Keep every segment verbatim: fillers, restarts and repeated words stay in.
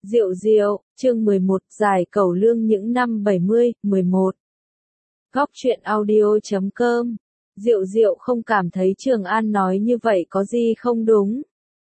Diệu diệu, chương mười một, giải cẩu lương những năm bảy mươi, mười một. Góc truyện audio chấm com. Diệu diệu không cảm thấy Trường An nói như vậy có gì không đúng.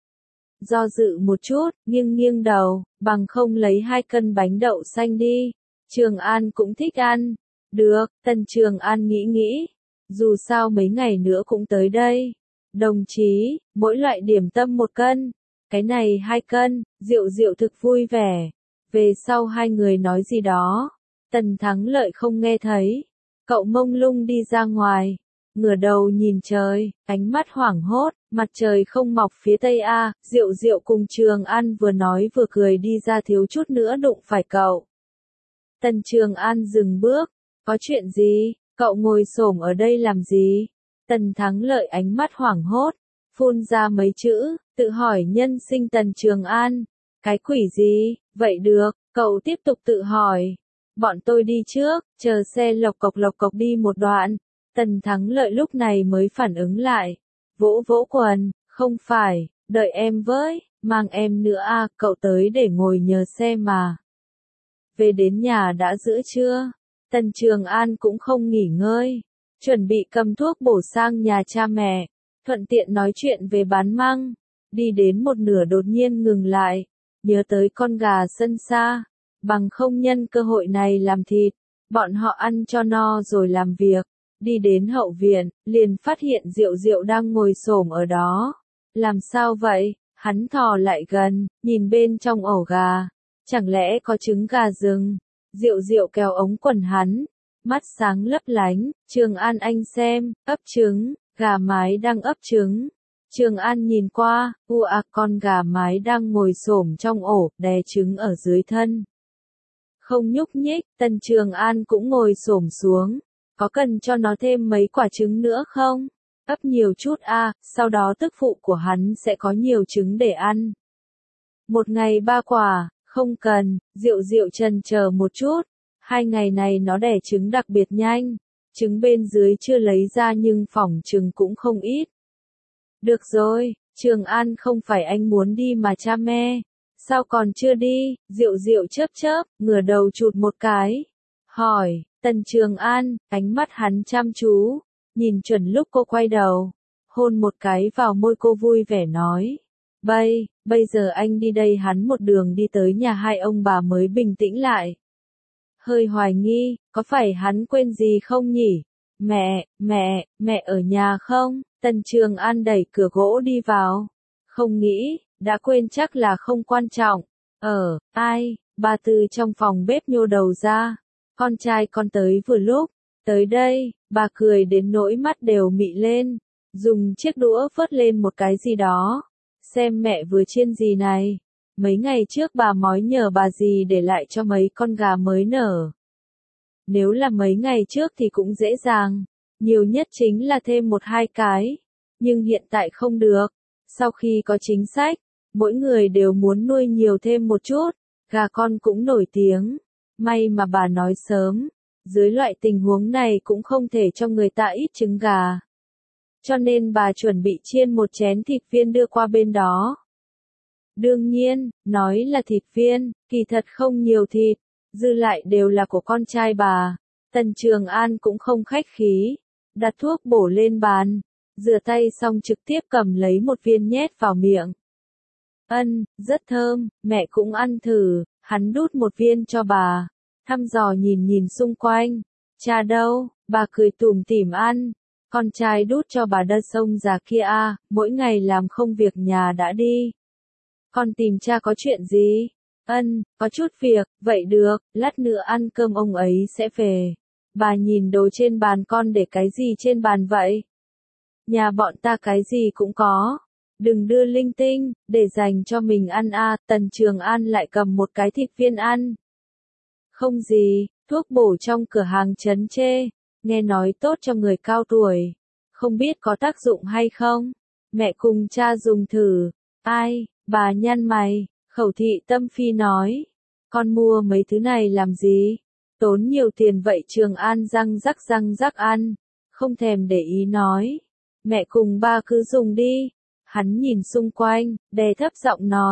Do dự một chút, nghiêng nghiêng đầu, bằng không lấy hai cân bánh đậu xanh đi. Trường An cũng thích ăn. Được, Tần Trường An nghĩ nghĩ. Dù sao mấy ngày nữa cũng tới đây. Đồng chí, mỗi loại điểm tâm một cân. Cái này hai cân, Diệu diệu thực vui vẻ. Về sau hai người nói gì đó. Tần Thắng Lợi không nghe thấy. Cậu mông lung đi ra ngoài. Ngửa đầu nhìn trời, ánh mắt hoảng hốt, mặt trời không mọc phía tây a. Diệu diệu cùng Trường An vừa nói vừa cười đi ra thiếu chút nữa đụng phải cậu. Tần Trường An dừng bước. Có chuyện gì? Cậu ngồi xổm ở đây làm gì? Tần Thắng Lợi ánh mắt hoảng hốt, phun ra mấy chữ, tự hỏi nhân sinh Tần Trường An. Cái quỷ gì? Vậy được, cậu tiếp tục tự hỏi. Bọn tôi đi trước, chờ xe lộc cộc lộc cộc đi một đoạn. Tần Thắng Lợi lúc này mới phản ứng lại. Vỗ vỗ quần, không phải, đợi em với, mang em nữa à, cậu tới để ngồi nhờ xe mà. Về đến nhà đã giữa trưa, Tần Trường An cũng không nghỉ ngơi, chuẩn bị cầm thuốc bổ sang nhà cha mẹ, thuận tiện nói chuyện về bán măng. Đi đến một nửa đột nhiên ngừng lại, nhớ tới con gà sân xa, bằng không nhân cơ hội này làm thịt, bọn họ ăn cho no rồi làm việc. Đi đến hậu viện, liền phát hiện Diệu diệu đang ngồi xổm ở đó. Làm sao vậy? Hắn thò lại gần, nhìn bên trong ổ gà. Chẳng lẽ có trứng gà rừng? Diệu diệu kéo ống quần hắn, mắt sáng lấp lánh. Trường An anh xem, ấp trứng, gà mái đang ấp trứng. Trường An nhìn qua, u à, con gà mái đang ngồi xổm trong ổ, đè trứng ở dưới thân. Không nhúc nhích, Tần Trường An cũng ngồi xổm xuống. Có cần cho nó thêm mấy quả trứng nữa không? Ấp nhiều chút a, à, sau đó tức phụ của hắn sẽ có nhiều trứng để ăn. Một ngày ba quả, không cần. Diệu diệu chần chờ một chút. Hai ngày này nó đẻ trứng đặc biệt nhanh. Trứng bên dưới chưa lấy ra nhưng phỏng trứng cũng không ít. Được rồi, Trường An không phải anh muốn đi mà cha mẹ. Sao còn chưa đi? Diệu diệu chớp chớp, ngửa đầu chụt một cái. Hỏi, Tần Trường An, ánh mắt hắn chăm chú, nhìn chuẩn lúc cô quay đầu. Hôn một cái vào môi cô vui vẻ nói. Bây, bây giờ anh đi đây. Hắn một đường đi tới nhà hai ông bà mới bình tĩnh lại. Hơi hoài nghi, có phải hắn quên gì không nhỉ? Mẹ, mẹ, mẹ ở nhà không? Tần Trường An đẩy cửa gỗ đi vào. Không nghĩ, đã quên chắc là không quan trọng. Ờ, ai? Bà từ trong phòng bếp nhô đầu ra. Con trai con tới vừa lúc. Tới đây, bà cười đến nỗi mắt đều mị lên. Dùng chiếc đũa vớt lên một cái gì đó. Xem mẹ vừa chiên gì này. Mấy ngày trước bà mói nhờ bà dì để lại cho mấy con gà mới nở. Nếu là mấy ngày trước thì cũng dễ dàng. Nhiều nhất chính là thêm một hai cái. Nhưng hiện tại không được. Sau khi có chính sách, mỗi người đều muốn nuôi nhiều thêm một chút. Gà con cũng nổi tiếng. May mà bà nói sớm. Dưới loại tình huống này cũng không thể cho người ta ít trứng gà. Cho nên bà chuẩn bị chiên một chén thịt viên đưa qua bên đó. Đương nhiên, nói là thịt viên, kỳ thật không nhiều thịt, dư lại đều là của con trai bà. Tần Trường An cũng không khách khí, đặt thuốc bổ lên bàn, rửa tay xong trực tiếp cầm lấy một viên nhét vào miệng. Ân, rất thơm, mẹ cũng ăn thử. Hắn đút một viên cho bà, thăm dò nhìn nhìn xung quanh. Cha đâu? Bà cười tủm tỉm ăn. Con trai đút cho bà đợt sông già kia a, mỗi ngày làm không việc nhà đã đi. Con tìm cha có chuyện gì? Ân, có chút việc, vậy được, lát nữa ăn cơm ông ấy sẽ về. Bà nhìn đồ trên bàn con để cái gì trên bàn vậy? Nhà bọn ta cái gì cũng có. Đừng đưa linh tinh, để dành cho mình ăn a. À. Tần Trường An lại cầm một cái thịt viên ăn. Không gì, thuốc bổ trong cửa hàng trấn chê, nghe nói tốt cho người cao tuổi. Không biết có tác dụng hay không? Mẹ cùng cha dùng thử. Ai? Bà nhăn mày, khẩu thị tâm phi nói. Con mua mấy thứ này làm gì? Tốn nhiều tiền vậy. Trường An răng rắc răng rắc ăn. Không thèm để ý nói. Mẹ cùng ba cứ dùng đi. Hắn nhìn xung quanh, đè thấp giọng nói,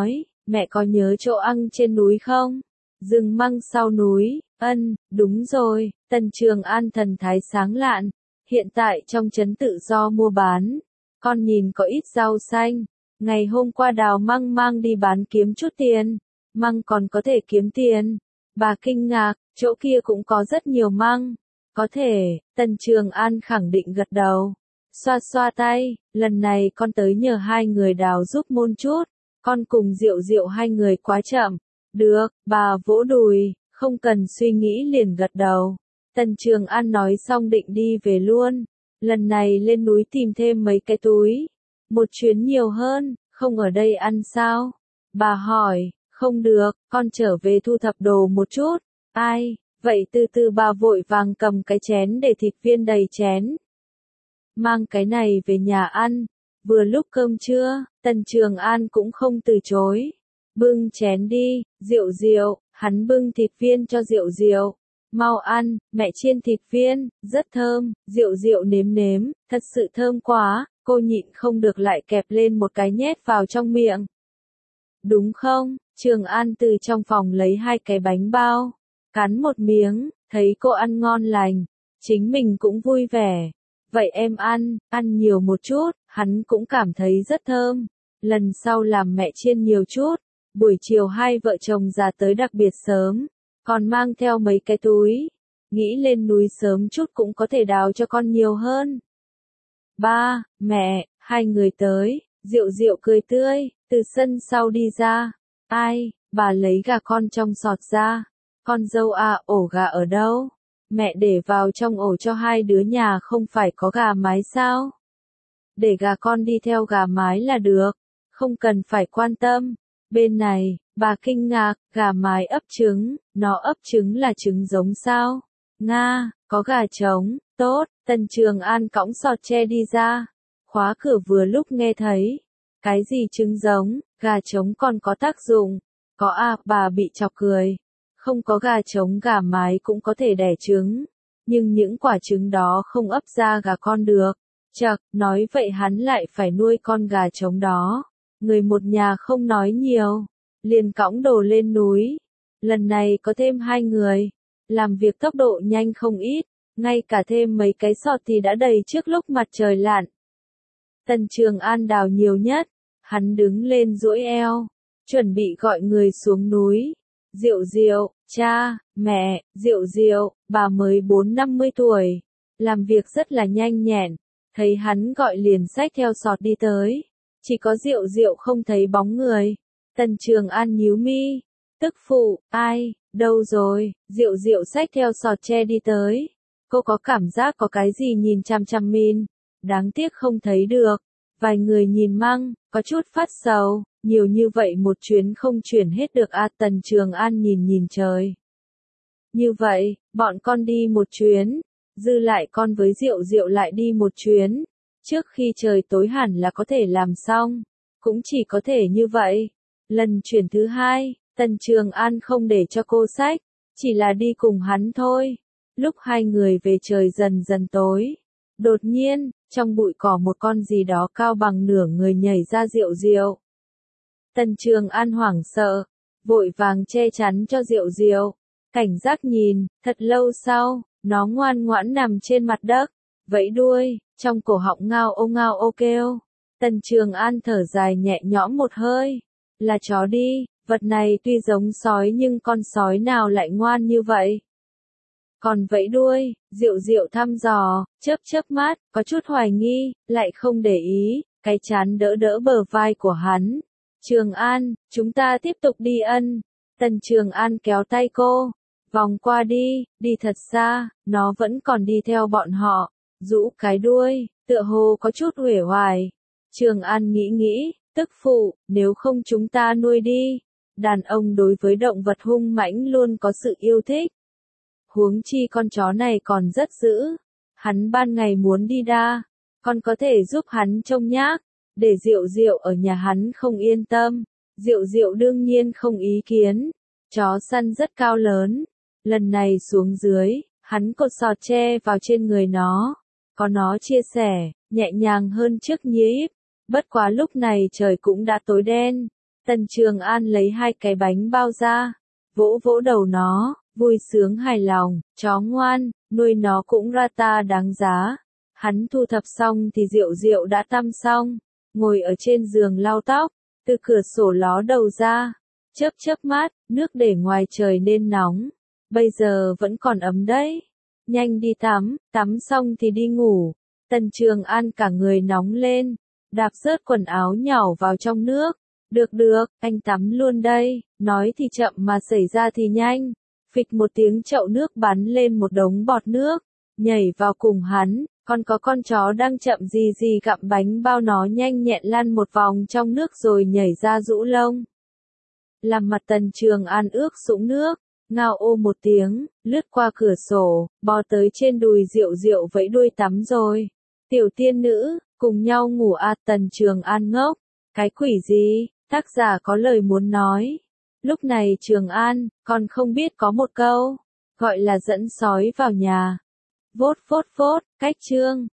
mẹ có nhớ chỗ ăn trên núi không? Rừng măng sau núi, ân, đúng rồi, Tần Trường An thần thái sáng lạn, hiện tại trong trấn tự do mua bán, con nhìn có ít rau xanh, ngày hôm qua đào măng mang đi bán kiếm chút tiền, măng còn có thể kiếm tiền, bà kinh ngạc, chỗ kia cũng có rất nhiều măng, có thể, Tần Trường An khẳng định gật đầu, xoa xoa tay, lần này con tới nhờ hai người đào giúp môn chút, con cùng Diệu Diệu hai người quá chậm, được, bà vỗ đùi, không cần suy nghĩ liền gật đầu. Tần Trường An nói xong định đi về luôn, lần này lên núi tìm thêm mấy cái túi, một chuyến nhiều hơn, không ở đây ăn sao? Bà hỏi, không được, con trở về thu thập đồ một chút, ai, vậy từ từ bà vội vàng cầm cái chén để thịt viên đầy chén. Mang cái này về nhà ăn, vừa lúc cơm trưa, Tần Trường An cũng không từ chối. Bưng chén đi, Diệu Diệu, hắn bưng thịt viên cho Diệu Diệu. Mau ăn, mẹ chiên thịt viên, rất thơm, Diệu Diệu nếm nếm, thật sự thơm quá, cô nhịn không được lại kẹp lên một cái nhét vào trong miệng. Đúng không? Trường An từ trong phòng lấy hai cái bánh bao, cắn một miếng, thấy cô ăn ngon lành, chính mình cũng vui vẻ. Vậy em ăn, ăn nhiều một chút, hắn cũng cảm thấy rất thơm. Lần sau làm mẹ chiên nhiều chút. Buổi chiều hai vợ chồng già tới đặc biệt sớm, còn mang theo mấy cái túi. Nghĩ lên núi sớm chút cũng có thể đào cho con nhiều hơn. Ba, mẹ, hai người tới, Diệu Diệu cười tươi, từ sân sau đi ra. Ai, bà lấy gà con trong sọt ra. Con dâu à, ổ gà ở đâu? Mẹ để vào trong ổ cho hai đứa nhà không phải có gà mái sao? Để gà con đi theo gà mái là được, không cần phải quan tâm. Bên này, bà kinh ngạc, gà mái ấp trứng, nó ấp trứng là trứng giống sao? Nga, có gà trống, tốt, Tần Trường An cõng sọt tre đi ra. Khóa cửa vừa lúc nghe thấy. Cái gì trứng giống, gà trống còn có tác dụng. Có à, bà bị chọc cười. Không có gà trống gà mái cũng có thể đẻ trứng. Nhưng những quả trứng đó không ấp ra gà con được. Chậc, nói vậy hắn lại phải nuôi con gà trống đó. Người một nhà không nói nhiều, liền cõng đồ lên núi. Lần này có thêm hai người, làm việc tốc độ nhanh không ít, ngay cả thêm mấy cái sọt thì đã đầy trước lúc mặt trời lặn. Tần Trường An đào nhiều nhất, hắn đứng lên duỗi eo, chuẩn bị gọi người xuống núi. Diệu Diệu, cha, mẹ, Diệu Diệu, bà mới bốn năm mươi tuổi, làm việc rất là nhanh nhẹn, thấy hắn gọi liền xách theo sọt đi tới. Chỉ có Diệu Diệu không thấy bóng người. Tần Trường An nhíu mi. Tức phụ, ai, đâu rồi? Diệu Diệu xách theo sọt tre đi tới. Cô có cảm giác có cái gì nhìn chằm chằm mình. Đáng tiếc không thấy được. Vài người nhìn măng, có chút phát sầu. Nhiều như vậy một chuyến không chuyển hết được à? Tần Trường An nhìn nhìn trời. Như vậy, bọn con đi một chuyến. Dư lại con với Diệu Diệu lại đi một chuyến. Trước khi trời tối hẳn là có thể làm xong, cũng chỉ có thể như vậy. Lần chuyển thứ hai, Tần Trường An không để cho cô xách, chỉ là đi cùng hắn thôi. Lúc hai người về trời dần dần tối, đột nhiên, trong bụi cỏ một con gì đó cao bằng nửa người nhảy ra Diệu Diệu. Tần Trường An hoảng sợ, vội vàng che chắn cho Diệu Diệu, cảnh giác nhìn, thật lâu sau, nó ngoan ngoãn nằm trên mặt đất, vẫy đuôi. Trong cổ họng ngao ô ngao ô kêu. Tần Trường An thở dài nhẹ nhõm một hơi. Là chó đi, vật này tuy giống sói nhưng con sói nào lại ngoan như vậy. Còn vẫy đuôi, Diệu Diệu thăm dò, chớp chớp mắt, có chút hoài nghi, lại không để ý, cái chán đỡ đỡ bờ vai của hắn. Trường An, chúng ta tiếp tục đi ân. Tần Trường An kéo tay cô. Vòng qua đi, đi thật xa, nó vẫn còn đi theo bọn họ. Rũ cái đuôi, tựa hồ có chút uể oải. Trường An nghĩ nghĩ, tức phụ, nếu không chúng ta nuôi đi. Đàn ông đối với động vật hung mãnh luôn có sự yêu thích. Huống chi con chó này còn rất dữ. Hắn ban ngày muốn đi đa, con có thể giúp hắn trông nhác, để Diệu Diệu ở nhà hắn không yên tâm. Diệu Diệu đương nhiên không ý kiến. Chó săn rất cao lớn. Lần này xuống dưới, hắn cột sọt tre vào trên người nó. Có nó chia sẻ, nhẹ nhàng hơn trước nhíp. Bất quá lúc này trời cũng đã tối đen. Tần Trường An lấy hai cái bánh bao ra, vỗ vỗ đầu nó, vui sướng hài lòng, chó ngoan, nuôi nó cũng ra ta đáng giá. Hắn thu thập xong thì Diệu Diệu đã tắm xong, ngồi ở trên giường lau tóc, từ cửa sổ ló đầu ra, chớp chớp mắt, nước để ngoài trời nên nóng, bây giờ vẫn còn ấm đấy. Nhanh đi tắm, tắm xong thì đi ngủ. Tần Trường An cả người nóng lên, đạp rớt quần áo nhào vào trong nước. Được được, anh tắm luôn đây, nói thì chậm mà xảy ra thì nhanh. Phịch một tiếng chậu nước bắn lên một đống bọt nước, nhảy vào cùng hắn, còn có con chó đang chậm gì gì gặm bánh bao nó nhanh nhẹn lăn một vòng trong nước rồi nhảy ra rũ lông. Làm mặt Tần Trường An ướt sũng nước, ngao ô một tiếng, lướt qua cửa sổ, bò tới trên đùi Diệu Diệu vẫy đuôi tắm rồi. Tiểu tiên nữ, cùng nhau ngủ à? Tần Trường An ngốc, cái quỷ gì, tác giả có lời muốn nói. Lúc này Trường An, còn không biết có một câu, gọi là dẫn sói vào nhà. Vốt vốt vốt, cách chương.